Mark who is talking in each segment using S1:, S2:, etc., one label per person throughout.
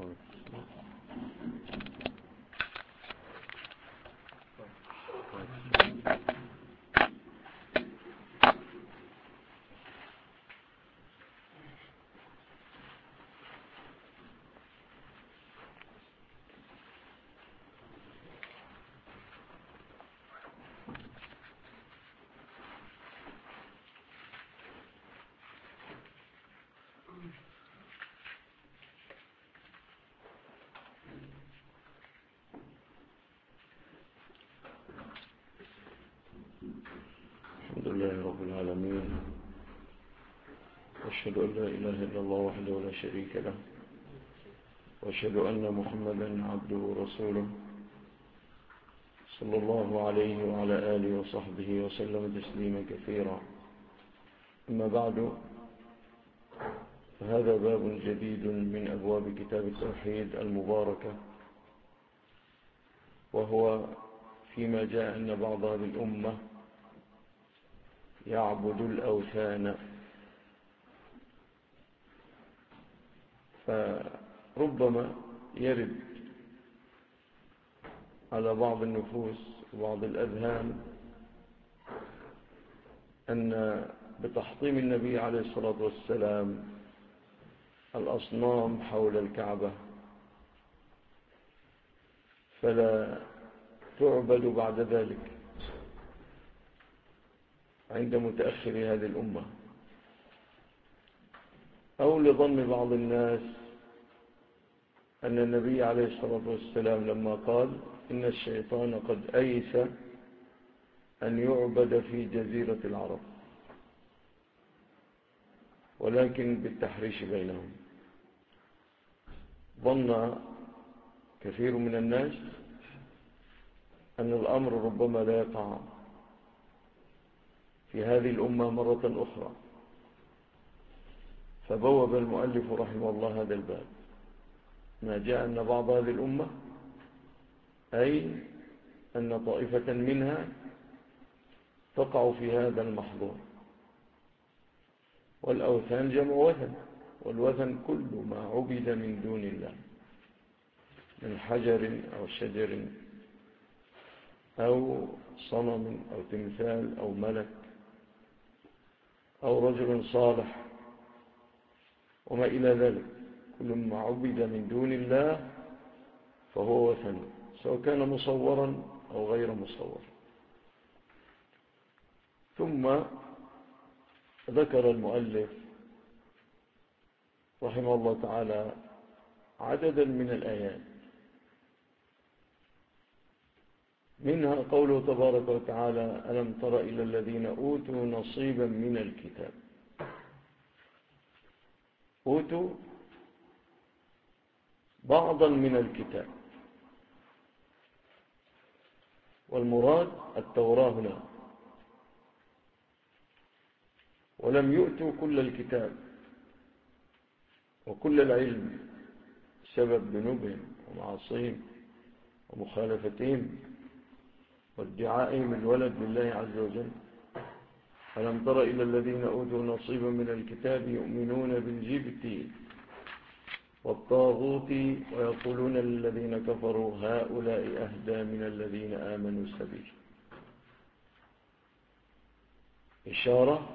S1: الحمد لله رب العالمين، وأشهد أن لا إله إلا الله وحده لا شريك له، وأشهد أن محمدا عبده ورسوله صلى الله عليه وعلى آله وصحبه وسلم تسليما كثيرا. أما بعد، فهذا باب جديد من أبواب كتاب التوحيد المباركة، وهو فيما جاء أن بعض هذه الأمة يعبد الأوثان. فربما يرد على بعض النفوس وبعض الأذهان أن بتحطيم النبي عليه الصلاة والسلام الأصنام حول الكعبة فلا تعبد بعد ذلك عند متأخر هذه الأمة، أو لظن بعض الناس أن النبي عليه الصلاة والسلام لما قال إن الشيطان قد أيس أن يعبد في جزيرة العرب، ولكن بالتحريش بينهم. ظن كثير من الناس أن الأمر ربما لا يقع في هذه الأمة مرة أخرى، فبوب المؤلف رحمه الله هذا الباب. ما جاء أن بعض هذه الأمة، أي أن طائفة منها تقع في هذا المحظور. والأوثان جمع وثن، والوثن كل ما عبد من دون الله من حجر أو شجر أو صنم أو تمثال أو ملك أو رجل صالح وما إلى ذلك. كل ما عبد من دون الله فهو وثن، سواء كان مصورا أو غير مصور. ثم ذكر المؤلف رحمه الله تعالى عددا من الآيات، منها قوله تبارك وتعالى: ألم تر إلى الذين أوتوا نصيبا من الكتاب. أوتوا بعضا من الكتاب، والمراد التوراة هنا، ولم يؤتوا كل الكتاب وكل العلم سبب ذنوبهم ومعاصيهم ومخالفتهم وادعائهم الولد لله عز وجل. ألم تر إلى الذين أوتوا نصيبا من الكتاب يؤمنون بالجبت والطاغوت ويقولون للذين كفروا هؤلاء أهدى من الذين آمنوا سبيلا. إشارة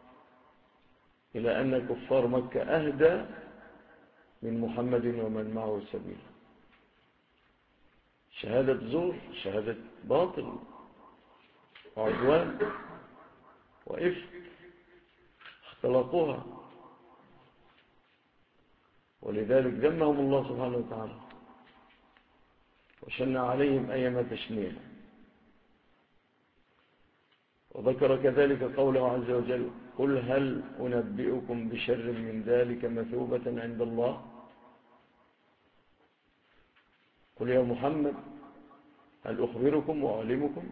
S1: إلى أن كفار مكة أهدى من محمد ومن معه سبيلا. شهادة زور، شهادة باطل وعدوان وإفك اختلقوها، ولذلك ذمهم الله سبحانه وتعالى وشن عليهم أيما تشنيع. وذكر كذلك قوله عز وجل: قل هل أنبئكم بشر من ذلك مثوبة عند الله. قل يا محمد هل أخبركم وأعلمكم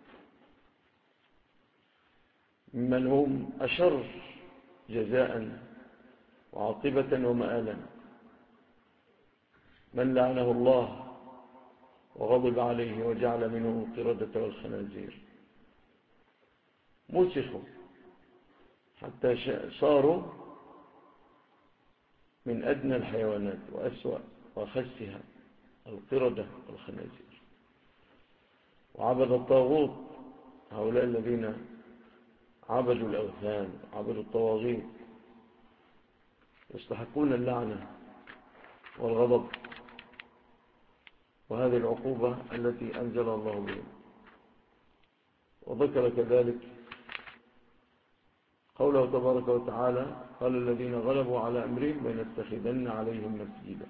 S1: ممن هم أشر جزاء وعاقبة ومآلا: من لعنه الله وغضب عليه وجعل منه القردة والخنازير، مسخوا حتى صاروا من أدنى الحيوانات وأسوأ وخسها، القردة والخنازير. وعبد الطاغوت، هؤلاء الذين عبدوا الأوثان عبدوا الطواغيت يستحقون اللعنة والغضب، وهذه العقوبة التي أنزل الله بهم. وذكر كذلك قوله تبارك وتعالى: قال الذين غلبوا على أمرهم لنتخذن عليهم مسجدا.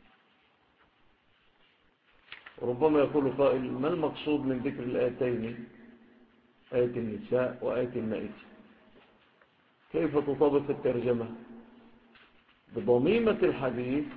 S1: وربما يقول قائل: ما المقصود من ذكر الآيتين، آية النساء وآية المائدة؟ كيف تطابق الترجمة؟ بضميمة الحديث: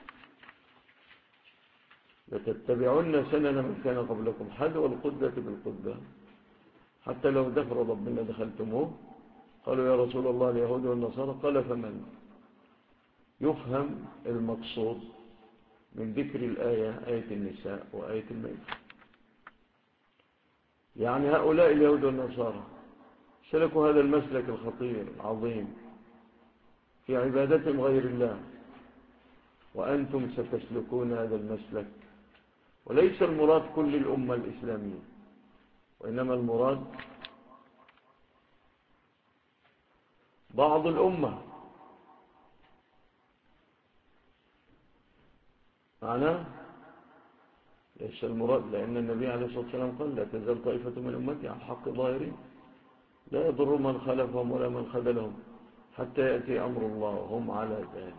S1: لتتبعن سنن من كان قبلكم حذو القدة بالقدة حتى لو دخل ربنا دخلتموه. قالوا يا رسول الله اليهود والنصارى. قال: فمن يفهم المقصود من ذكر الآية، آية النساء وآية المائدة؟ يعني هؤلاء اليهود والنصارى سلكوا هذا المسلك الخطير العظيم في عبادتهم غير الله، وأنتم ستسلكون هذا المسلك. وليس المراد كل الأمة الإسلامية، وإنما المراد بعض الأمة. معناه ليس المراد، لأن النبي عليه الصلاة والسلام قال: لا تزال طائفة من أمتي على الحق ظاهرين لا يضر من خلفهم ولا من خذلهم حتى يأتي أمر الله وهم على ذلك.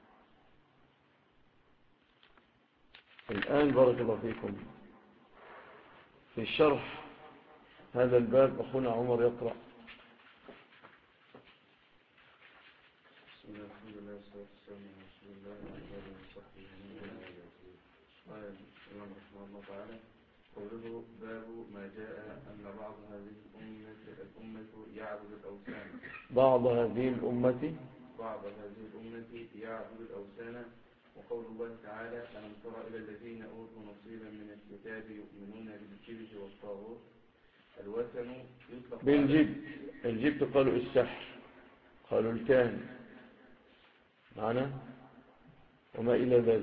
S1: الآن بارك الله فيكم في شرح هذا الباب أخونا عمر يقرأ.
S2: بسم الله الحمد لله والصلاة والسلام على رسول الله وعلى آله وصحبه وسلم. قال الإمام رحمه الله تعالى: قوله باب ما جاء أن بعض هذه الأمة يعبد الأوثان.
S1: بعض هذه الأمة
S2: يعبد الأوثان. وقول الله تعالى: ألم تر إلى الذين أوتوا نصيبا من الكتاب يؤمنون بالجبت والطاغوت. الوثن يطلق
S1: بالجبت قالوا السحر، قالوا الكاهن معنا وما إلى ذلك.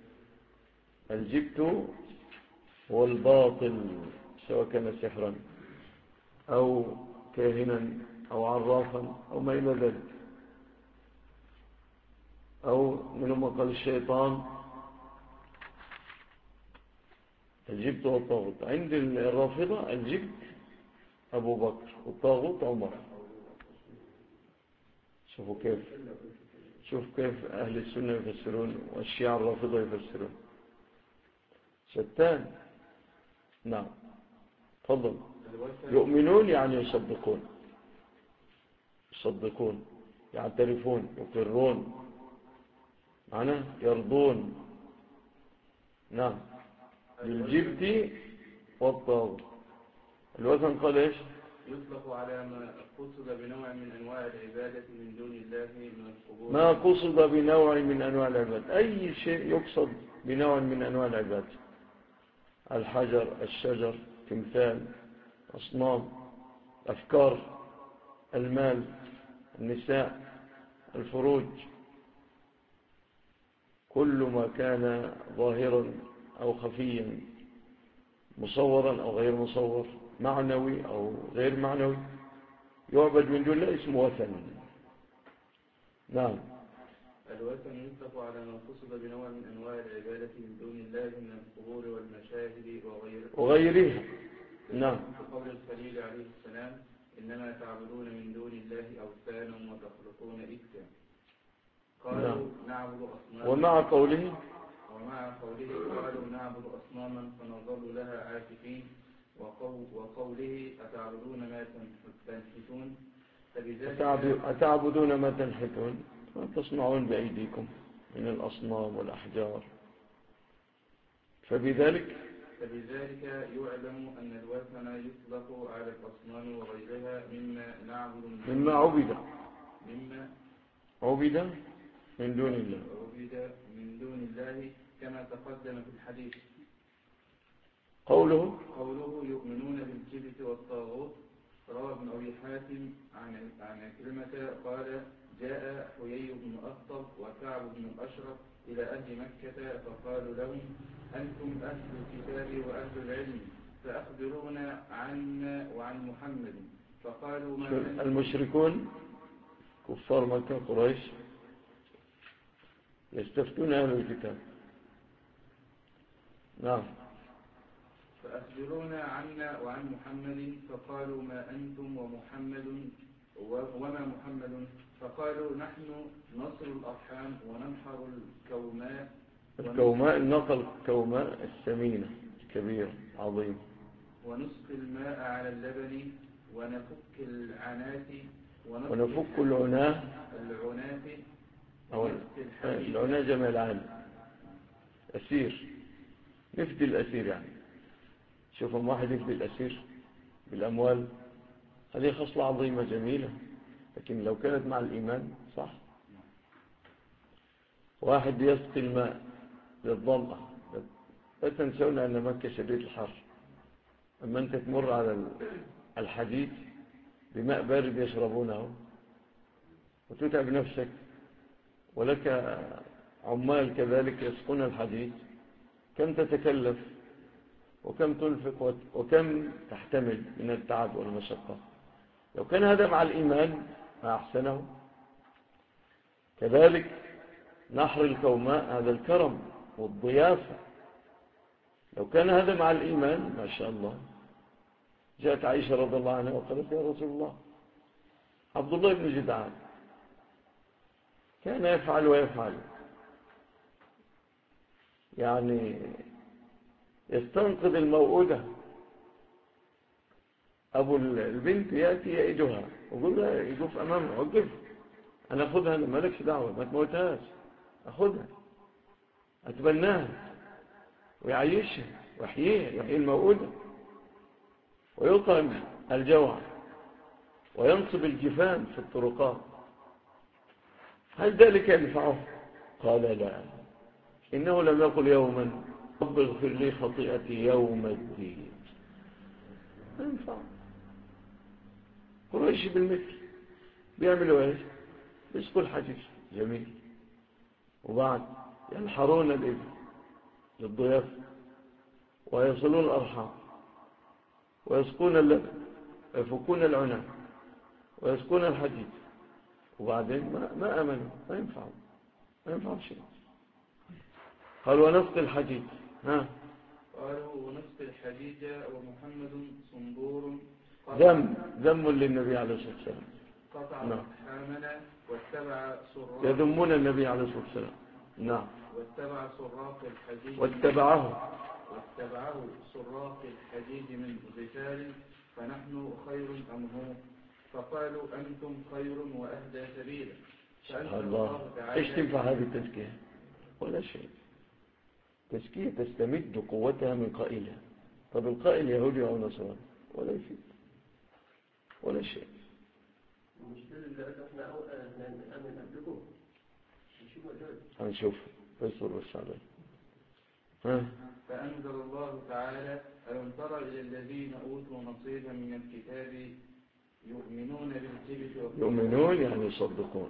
S1: الجبت هو الباطل، سواء كان سحرا أو كاهنا أو عرافا أو ما إلى ذلك، أو منهم قال الشيطان. الجبت والطاغوت عند الرافضة: الجبت أبو بكر والطاغوت عمر. شوف كيف أهل السنة يفسرون والشيعة الرافضة يفسرون شتان. نعم تفضل. يؤمنون يعني يصدقون يعترفون يقرون معناه يرضون. نعم بالجبت والطاغوت. الوثن قال ايش؟
S2: يطلق على ما قصد بنوع من أنواع العبادة من دون الله من القبور.
S1: ما قصد بنوع من أنواع العبادة، أي شيء يقصد بنوع من أنواع العبادة: الحجر، الشجر، تمثال، أصنام، أفكار، المال، النساء، الفروج، كل ما كان ظاهرا أو خفيا، مصورا أو غير مصور، معنوي أو غير معنوي، يعبد من دون الله اسمه وثن. نعم.
S2: الوثن يطلق على ما قصد بنوع من أنواع العبادة من دون الله من القبور والمشاهد
S1: وغيرها. نعم.
S2: بقول الخليل عليه السلام: إنما تعبدون من دون الله أوثانا وتخلقون إفكا. قالوا نعبد أصناما.
S1: ومع قوله
S2: قالوا نعبد أصناما فنظل لها عاكفين. وقوله أتعبدون ما تنحتون.
S1: أتعبدون ما تنحتون وتصنعون بأيديكم من الأصنام والأحجار. فبذلك
S2: يعلم أن الوثن يطلق على الأصنام وغيرها
S1: مما عبد من دون الله
S2: كما تقدم في الحديث.
S1: قوله
S2: يؤمنون بالجبت والطاغوت. روى ابن أبي حاتم عن كلمة قال: جاء حيي بن أخطب وكعب بن الأشرف إلى أهل مكة فقالوا لهم أنتم أهل الكتاب وأهل العلم فأخبرونا عنا وعن محمد. فقالوا ما
S1: المشركون كفار مكة قريش يستفتون أهل الكتاب. نعم.
S2: فأخبرونا عنا وعن محمد. فقالوا ما أنتم ومحمد وما محمد. فقالوا نحن نصل الأرحام وننحر الكوماء.
S1: الكوماء الناقة الكوماء السمينة الكبيرة عظيمة.
S2: ونسقي الماء على اللبن ونفك العنات
S1: ونفك العناة أو العناة جمع العالم أسير، نفدي الأسير يعني. شوفهم واحد يفدي الأسير بالأموال، هذه خصلة عظيمة جميلة، لكن لو كانت مع الإيمان صح. واحد يسقي الماء للظمأ. لا تنسون أن مكة شديد الحر، أما أنت تمر على الحديد بماء بارد يشربونه وتتعب نفسك، ولك عمال كذلك يسقون الحديد، كم تتكلف وكم تنفق وكم تحتمل من التعب والمشقة. لو كان هذا مع الإيمان ما أحسنه. كذلك نحر الكوماء هذا الكرم والضيافة، لو كان هذا مع الإيمان ما شاء الله. جاءت عائشة رضي الله عنها وقالت يا رسول الله عبد الله بن جدعان كان يفعل ويفعل، يعني يستنقذ الموؤودة، أبو البنت يأتي يأيدها ويقول لها يقف أمامها وقف أنا أخذها، أنا مالكش دعوة ما تموتهاش، أخذها أتبناها ويعيشها ويحييها، يحيي الموؤودة ويطعم الجوع وينصب الجفان في الطرقات. هل ذلك ينفعه؟ قال لا، إنه لم يقل يوما رب اغفر لي خطيئتي يوم الدين. ما ينفع. قريش بالمثل بيعملوا ايش؟ بيسقوا الحجيج جميل، وبعد ينحرون الإبل للضيافة ويصلون الأرحام ويسقون اللبن ويفكون العنب ويسقون الحديد، وبعدين ما أمنوا. ما ينفع شيء. قالوا ونسقي الحديد.
S2: قالوا ونسقي الحديد ومحمد صنبور
S1: ذم للنبي عليه الصلاة والسلام.
S2: قطع أرحامنا واتبع سراق،
S1: يذمون النبي عليه الصلاة والسلام. نعم.
S2: واتبع سراق الحديد
S1: واتبعه
S2: سراق الحديد من غفار فنحن خير أم هو؟ فقالوا أنتم خير وأهدى سبيلا.
S1: سبحان الله. ايش تنفع هذه التزكية؟ ولا شيء. تزكية تستمد قوتها من قائلها. طب القائل يهودي أو نصراني ولا يفيد ولا شيء. هنشوف فيصل والسعادة.
S2: فأنزل الله تعالى ألم تر إلى الذين أوتوا نصيبا من الكتاب يؤمنون بالجبت
S1: يؤمنون يعني يصدقون.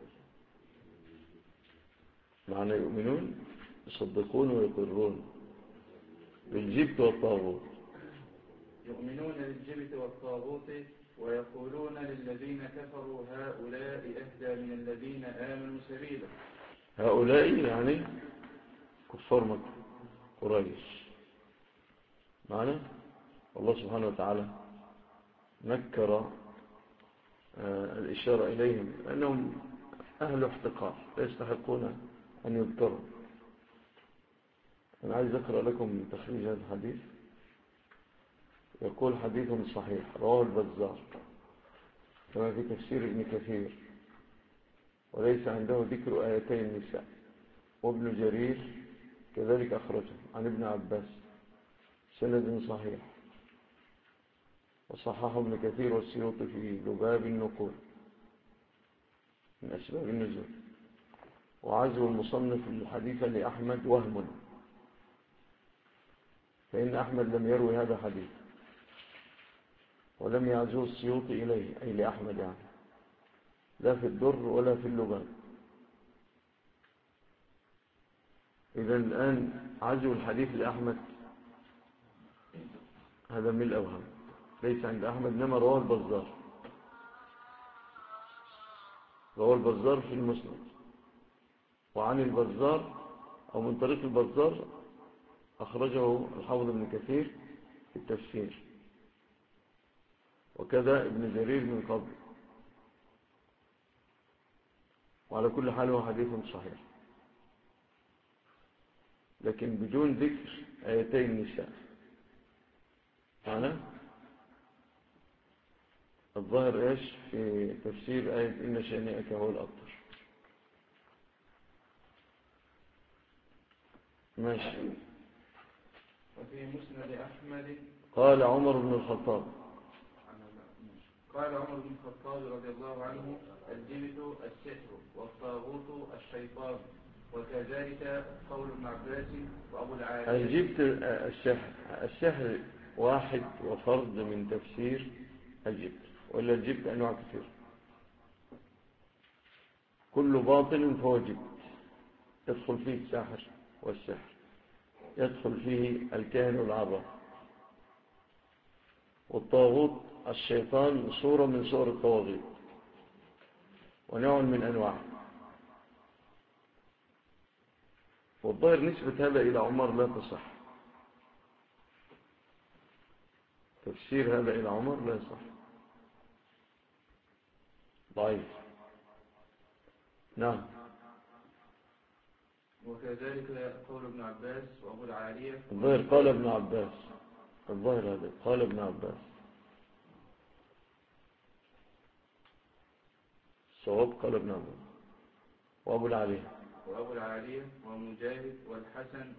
S1: معنى يؤمنون يصدقون ويقرون بالجبت والطاغوت.
S2: يؤمنون بالجبت والطاغوت ويقولون للذين كفروا هؤلاء أهدى من الذين آمنوا سبيلا.
S1: هؤلاء يعني كفار مكة قريش. معنى الله سبحانه وتعالى نكر الإشارة إليهم أنهم أهل احتقار لا يستحقون أن يذكروا. أنا عايز أقرأ لكم تخريج هذا الحديث. يقول حديث صحيح رواه البزار كما في تفسير ابن كثير، وليس عنده ذكر آيتي النساء، وابن جرير كذلك أخرجه عن ابن عباس سند صحيح، وصححه ابن كثير والسيوطي في لباب النقول من أسباب النزول. وعزو المصنف الحديث لأحمد وهم، فإن أحمد لم يروي هذا الحديث ولم يعزوه السيوطي إليه أي لأحمد يعني، لا في الدر ولا في اللباب. إذا الآن عزو الحديث لأحمد هذا من الأوهام، ليس عند أحمد، إنما رواه البزار، رواه البزار في المسند، وعن البزار أو من طريق البزار أخرجه الحافظ ابن كثير في التفسير، وكذا ابن جرير من قبل. وعلى كل حال هو حديث صحيح، لكن بدون ذكر آيتي النساء. معنى الظاهر إيش في تفسير آية إن شانئك هو الأبتر. ماشي.
S2: وفي مسند أحمد
S1: قال عمر بن الخطاب
S2: رضي الله عنه: الجبت السحر والطاغوت الشيطان، وكذلك قول ابن عباس وأبو العالية.
S1: الجبت السحر واحد وفرد من تفسير الجبت، ولا الجبت أنواع كثير، كل باطل فهو جبت، يدخل فيه الساحر والسحر، يدخل فيه الكاهن والعراف. والطاغوت الشيطان صورة من صور الطواغيت ونوع من أنواع. والظاهر نسبة هذا إلى عمر لا تصح، تفسير هذا إلى عمر لا يصح، ضعيف. نعم.
S2: وكذلك قول ابن عباس وأبو العالية.
S1: الظاهر قال ابن عباس، الظاهر هذا قال ابن عباس، الصواب قال ابن عباس وأبو العالية
S2: ومجاهد والحسن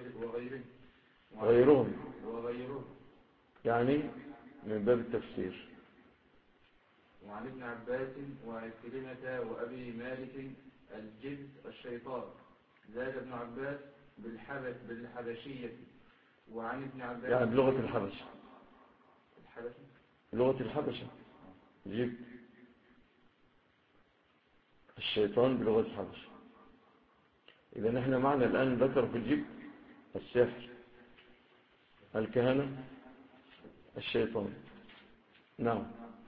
S2: وغيرهم
S1: يعني من باب التفسير.
S2: وعن ابن عباس وعكرمة وأبي مالك الجبت الشيطان، زاد ابن عباس بالحبشية. وعن ابن عباس
S1: يعني بلغة الحبشة، لغة الحبشة جبت الشيطان بلغة الحبشة. إذا نحن معنا الآن ذكر في الجبت السحر، الكهنة، الشيطان. نعم.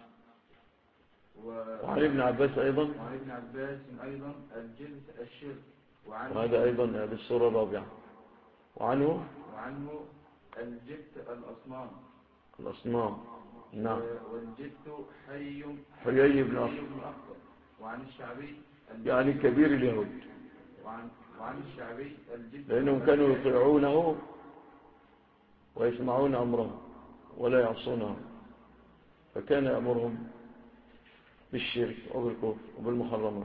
S1: وعن ابن عباس أيضا
S2: الجبت الشرك،
S1: وهذا أيضا هذه السورة الرابعة. وعنه
S2: الجبت
S1: الأصنام. نعم.
S2: والجبت
S1: حيي بن أخطب.
S2: وعن الشعبي
S1: يعني كبير اليهود،
S2: وعن الشعبي الجبت
S1: لأنهم كانوا يطيعونه ويسمعون أمره ولا يعصونه، فكان يأمرهم بالشرك وبالكفر وبالمحرمات،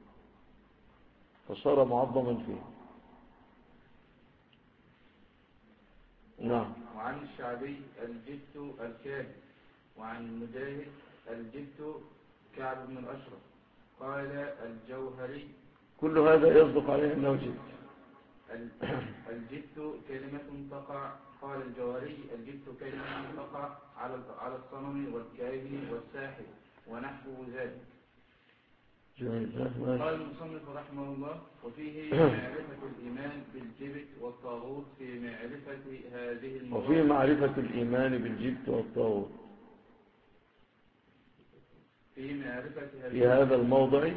S1: فصار معظما فيه. نعم.
S2: وعن الشعبي الجبت الكاهن. وعن المجاهد الجبت كعب بن الأشرف. قال الجوهري
S1: كل هذا يصدق عليه أنه جبت.
S2: الجبت كلمة تقع. قال الجوهري الجبت كلمة تقع على الصنم والكاهن والساحر ونحو ذلك. قال المصنف رحمه الله: وفيه معرفة الإيمان بالجبت والطاغوت في معرفة هذه المواضع.
S1: وفي معرفة الإيمان بالجبت والطاغوت في هذا الموضع.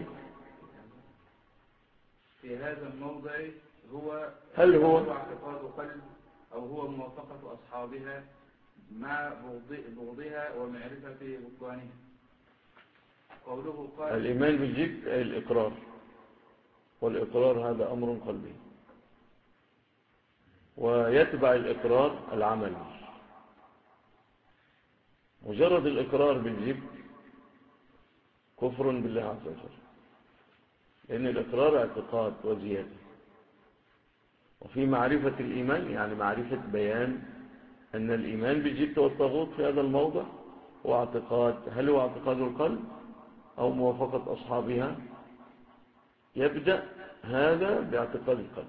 S1: هل هو
S2: اعتقاد قلب أو هو موافقة أصحابها مع بغضها ومعرفة بطلانها. قوله قال
S1: الإيمان بالجبت أي الإقرار، والإقرار هذا أمر قلبي، ويتبع الإقرار العمل. مجرد الإقرار بالجبت كفر بالله عز وجل، لأن الإقرار اعتقاد وزيادة. وفي معرفة الإيمان يعني معرفة بيان أن الإيمان بالجبت والطاغوت في هذا الموضع هو اعتقاد، هل هو اعتقاد القلب أو موافقة أصحابها؟ يبدأ هذا باعتقاد القلب،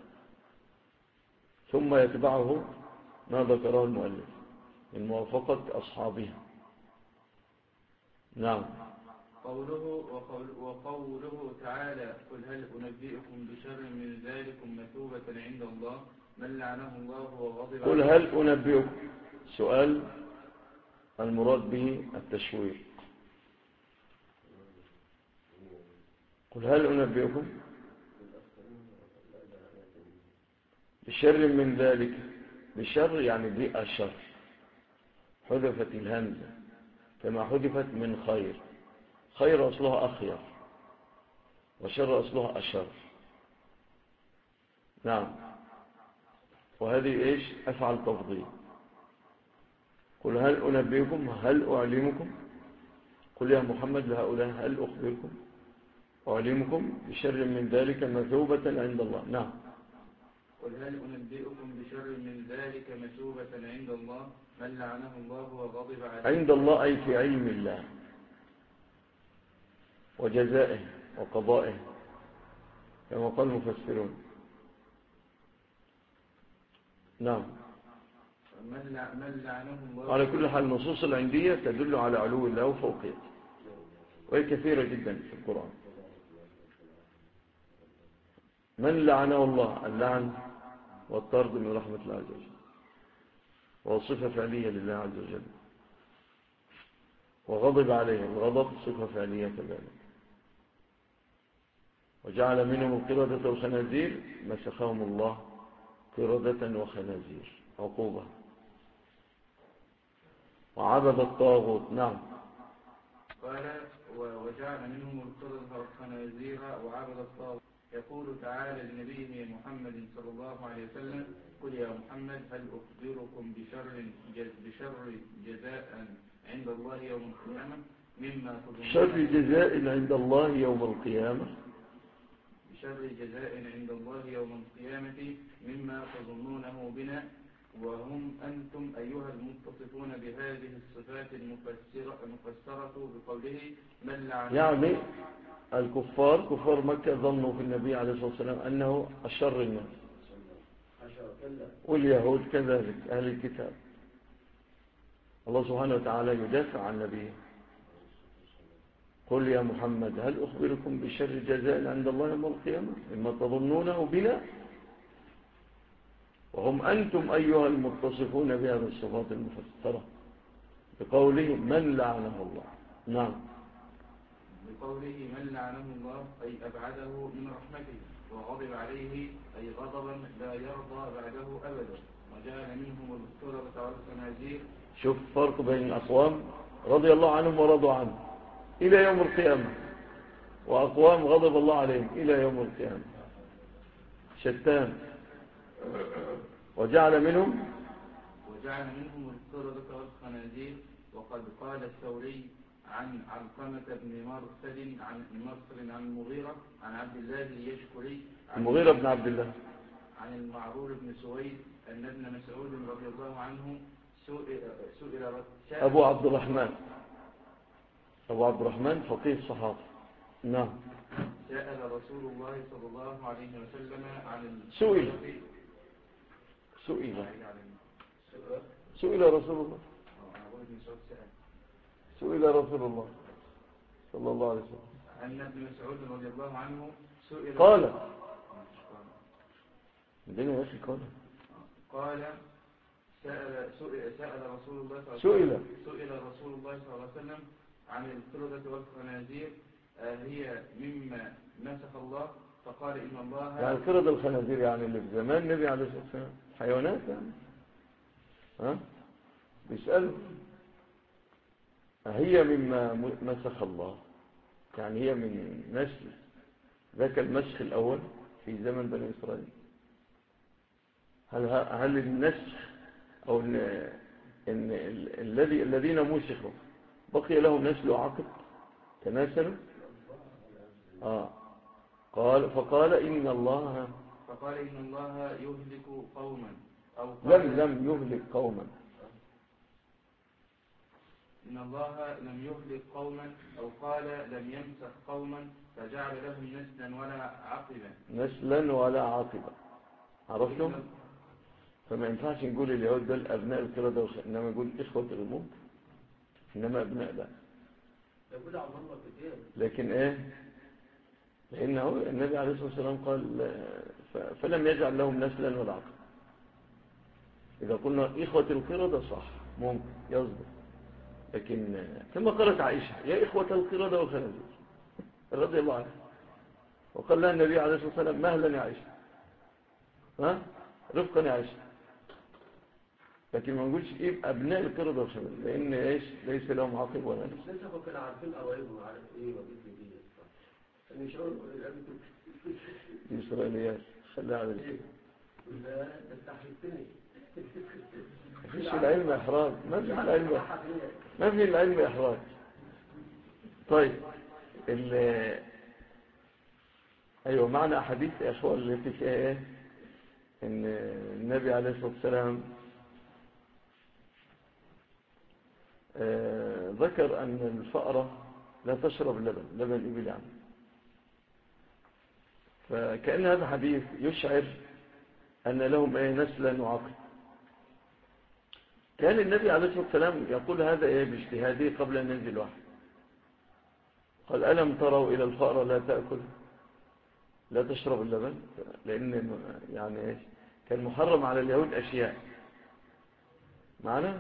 S1: ثم يتبعه ما ذكره المؤلف من موافقة أصحابها. نعم.
S2: وقوله تعالى قل هل أنبئكم بشر من ذلكم مثوبة عند الله من لعنه الله وغضب عليه.
S1: قل هل أنبئكم، سؤال المراد به التشويق. قل هل أنبئكم بشر من ذلك، بشر يعني ضيء الشر، حذفت الهمزة كما حذفت من خير. خير أصلها أخير وشر أصلها أشر. نعم، وهذه إيش؟ أفعل تفضيل. قل هل أنبئكم، هل أعلمكم، قل يا محمد لهؤلاء هل أخبركم أعلمكم بشر من ذلك مثوبة عند الله. نعم.
S2: قل هل أنبئكم بشر من ذلك مثوبة عند الله من لعنه الله وغضب عليه.
S1: عند الله أي في علم الله وجزائه وقضائه كما قال المفسرون. نعم.
S2: من لعنه الله.
S1: على كل حال النصوص العندية تدل على علو الله وفوقيته، وهي كثيرة جدا في القرآن. من لعنه الله، اللعن والطرد من رحمة الله عز وجل، وصفة فعلية لله عز وجل. وغضب عليه، الغضب صفة فعلية كذلك. وجعل منهم القردة والخنازير مسخهم الله قردة وخنازير عقوبة. وعبد الطاغوت. نعم.
S2: قال وجعل منهم القردة والخنازير وعبد الطاغوت. يقول تعالى لنبيه محمد صلى الله عليه وسلم قل يا محمد هل أخبركم بشر جزاء عند الله يوم القيامة مما تظنون.
S1: شر جزاء عند الله يوم القيامة.
S2: بشر جزاء عند الله يوم القيامة مما تظنونه بنا وهم أنتم أيها المتصفون بهذه الصفات المفسرة بقوله من لعنه.
S1: يعني الكفار كفار مكة ظنوا في النبي عليه الصلاة والسلام أنه الشر الناس، واليهود كذلك أهل الكتاب. الله سبحانه وتعالى يدافع عن نبيه. قل يا محمد هل أخبركم بشر جزاء عند الله يوم القيامة مما تظنونه بنا وهم أنتم أيها المتصفون بهذه الصفات المفسرة بقوله من لعنه الله. نعم.
S2: بقوله من لعنه الله أي أبعده من رحمته وغضب عليه أي غضبا لا يرضى بعده أبدا وجعل منهم القردة والخنازير.
S1: شوف فرق بين أقوام رضي الله عنهم ورضوا عنه إلى يوم القيامة، وأقوام غضب الله عليهم إلى يوم القيامة، شتان. وجعل منهم
S2: القردة والخنازير. وقد قال الثوري عن علقمة بن مرثد عن المغيرة عن عبد الله اليشكري
S1: المغيرة بن عبد الله
S2: عن المعرور بن سويد أن ابن مسعود رضي الله عنه سئل
S1: أبو عبد الرحمن فقيه الصحابة. نعم.
S2: سأل رسول الله صلى الله عليه وسلم عن
S1: سئل رسول الله صلى الله عليه وسلم
S2: أن ابن مسعود رضي الله عنه سئل
S1: قال الدنيا يا أخي قال
S2: سأل رسول الله صلى الله عليه وسلم عن القردة والخنازير هي مما نسخ الله فقال إن الله.
S1: يعني القردة والخنازير يعني اللي في زمان النبي عليه الصلاة والسلام حيوانات يعني بيسألوا هي مما مسخ الله، يعني هي من نسل ذاك المسخ الأول في زمن بني إسرائيل. هل النسخ أو إن الذين مسخوا بقي لهم نسل وعقب تناسلوا؟ فقال إن الله
S2: يهلك قوما أو
S1: لم يهلك قوما.
S2: إن الله لم يهلك قوما أو قال لم يمسخ قوما فجعل لهم نسلا ولا عاقبة.
S1: عرفتم؟ فما ينفعش نقول اليهود دول أبناء القردة إنما نقول إخوة الأمم، إنما أبناء لا. لكن ايه؟ لانه النبي عليه الصلاة والسلام قال فلم يجعل لهم نسلا ولا عقل. اذا قلنا اخوة القردة صح ممكن يصدق، لكن كما قالت عائشة يا إخوة القردة والخنازير رضي الله عنها، وقال لها النبي عليه الصلاة والسلام مهلا يا عائشة، ها رفقا يا عائشة، لكن ما نقولش إيه أبناء القردة والخنازير، لأن إيش ليس لهم عقل ولا نفس.
S3: لسه كانوا عارفين قوايبهم وعارف إيه وبيت دي، كان يشعروا
S1: دي إسرائيليات خليها على
S3: إيه؟ لا تستحيلتني.
S1: مفيش العلم إحراج، ما في العلم، ما في العلم إحراج. طيب أيوة معنى أحاديث يا أخوان التي فيها إيه إن النبي عليه الصلاة والسلام ذكر أن الفأرة لا تشرب لبن إبل يعني، فكأن هذا حديث يشعر أن لهم إيه نسلا وعقل. كان النبي عليه الصلاة والسلام يقول هذا إيه باجتهاده قبل أن ينزل وحي، قال ألم تروا إلى الفأرة لا تأكل لا تشرب اللبن، لأن يعني إيش كان محرم على اليهود أشياء معنا،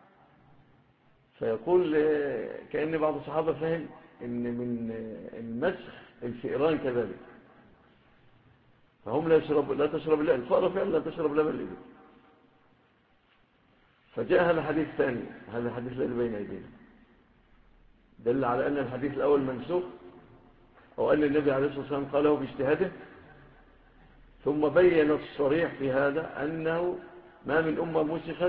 S1: فيقول كأن بعض الصحابة فهم إن من المسخ الفئران كذلك، فهم لا تشرب اللبن، الفأرة فعلا لا تشرب لبن الإبل. فجاء هذا حديث ثاني، هذا الحديث الذي بين أيدينا دل على أن الحديث الأول منسوخ، أو أن النبي عليه الصلاة والسلام قاله باجتهاده، ثم بين الصريح في هذا أنه ما من أمة مسخت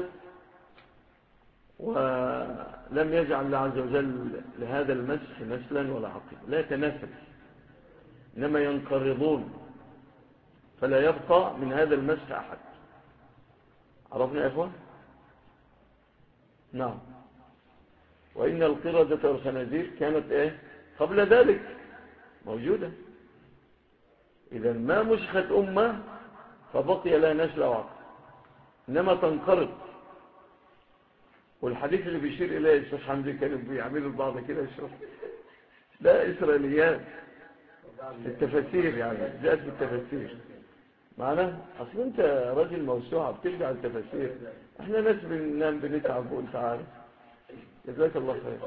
S1: ولم يجعل الله عز وجل لهذا المسخ نسلا ولا عقل، لا يتناسب، إنما ينقرضون فلا يبقى من هذا المسخ أحد. عرفنا يا إخوان؟ نعم. وإن القردة والخنازير كانت إيه قبل ذلك موجودة، إذا ما مسخت أمة فبقي لا نسل أو عقل، إنما تنقرض. والحديث اللي بيشير إليه الشيخ حمدي كانوا بيعملوا البعض كده يشرح لا إسرائيليات في التفسير، يعني جاءت في التفسير معنا. أصلا أنت راجل موسوعة بترجع التفسير، احنا ناس بننام بنتعب وانت عارف. جزاك الله خير.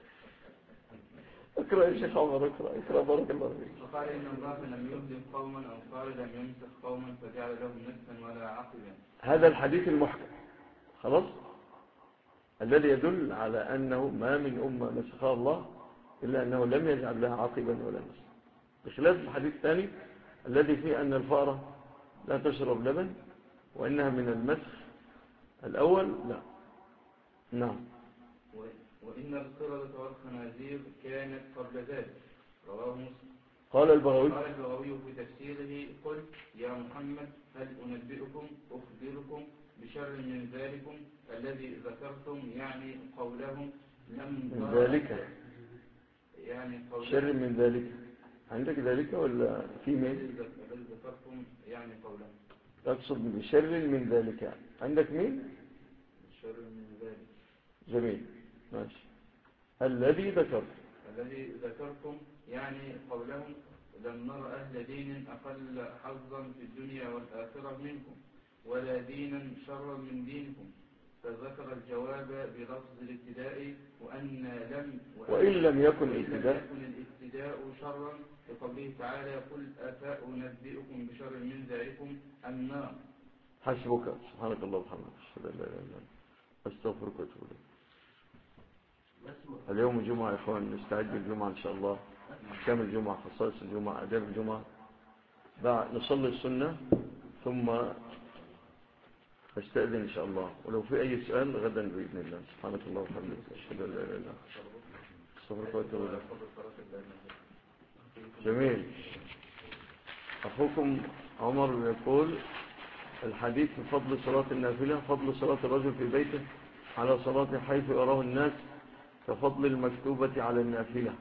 S1: اقرأ يا شيخ عمر، اقرأ بارك الله فيك.
S2: وقال إن الله لم يهلك قوما أو قال لم يمسخ قوما فجعل لهم نسلا ولا عقلا.
S1: هذا الحديث المحكم خلاص الذي يدل على أنه ما من أمة نسخها الله إلا أنه لم يجعل لها عقبا ولا نسل، بخلاف الحديث الثاني الذي فيه أن الفأرة لا تشرب لبن وإنها من المسخ الأول. لا. نعم.
S2: وإن القردة والخنازير كانت قبل ذلك، رواه مسلم.
S1: قال البغوي
S2: في تفسيره قل يا محمد هل أخبركم بشر من ذلكم الذي ذكرتم، يعني قولهم
S1: من ذلك،
S2: يعني قولهم
S1: شر من ذلك. عندك ذلك ولا في من
S2: الذي ذكرتم يعني قولهم،
S1: تقصد بشر من ذلك يعني. عندك مين؟
S2: شر من ذلك.
S1: جميل ماشي. الذي
S2: ذكرتم يعني قولهم لم نر أهل دين أقل حظا في الدنيا والآخرة منكم ولا دينا شرا من دينكم، فذكر الجواب بلفظ الابتداء وإن لم يكن الابتداء شرا لقوله تعالى قل أفأنبئكم بشر من ذلكم النار.
S1: حسبك. سبحانك الله وبحمدك أشهد أن لا إله إلا أنت أستغفرك وأتوب إليك. اليوم الجمعة يا إخوان، نستعد للجمعة إن شاء الله، أحكام الجمعة، خصائص الجمعة، آداب الجمعة، بعد نصلي السنة ثم أستأذن إن شاء الله، ولو في أي سؤال غدا بإذن الله. سبحانك الله وبحمدك أشهد أن لا إله إلا أنت أستغفرك وأتوب إليك. جميل. أخوكم عمر يقول الحديث في فضل صلاة النافلة، فضل صلاة الرجل في بيته على صلاة حيث يراه الناس كفضل المكتوبة على النافلة.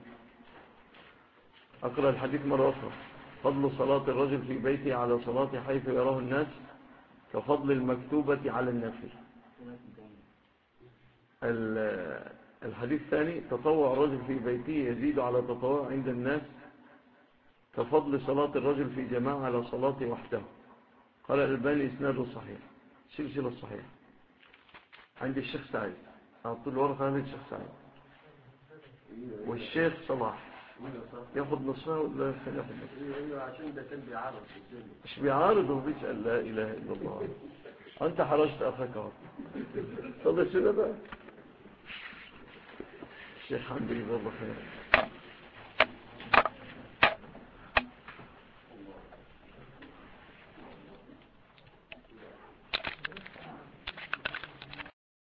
S1: أقرأ الحديث مرة أخرى. فضل صلاة الرجل في بيته على صلاة حيث يراه الناس كفضل المكتوبة على النافلة. الحديث الثاني: تطوع الرجل في بيته يزيد على تطوع عند الناس كفضل صلاة الرجل في جماعة على صلاته وحده. قال الألباني إسناده صحيح، سلسلة صحيح. عند الشيخ سعيد، أعطوا الورقة هذه الشيخ سعيد والشيخ صلاح. ياخد نصفها ولا ياخد نصفها؟
S3: عشان ده كان بيعارض.
S1: مش بيعارض، وبيسأل لا إله إلا الله. أنت حرجت أخاك. صلي السنة بقى. الشيخ حمدي الله خير.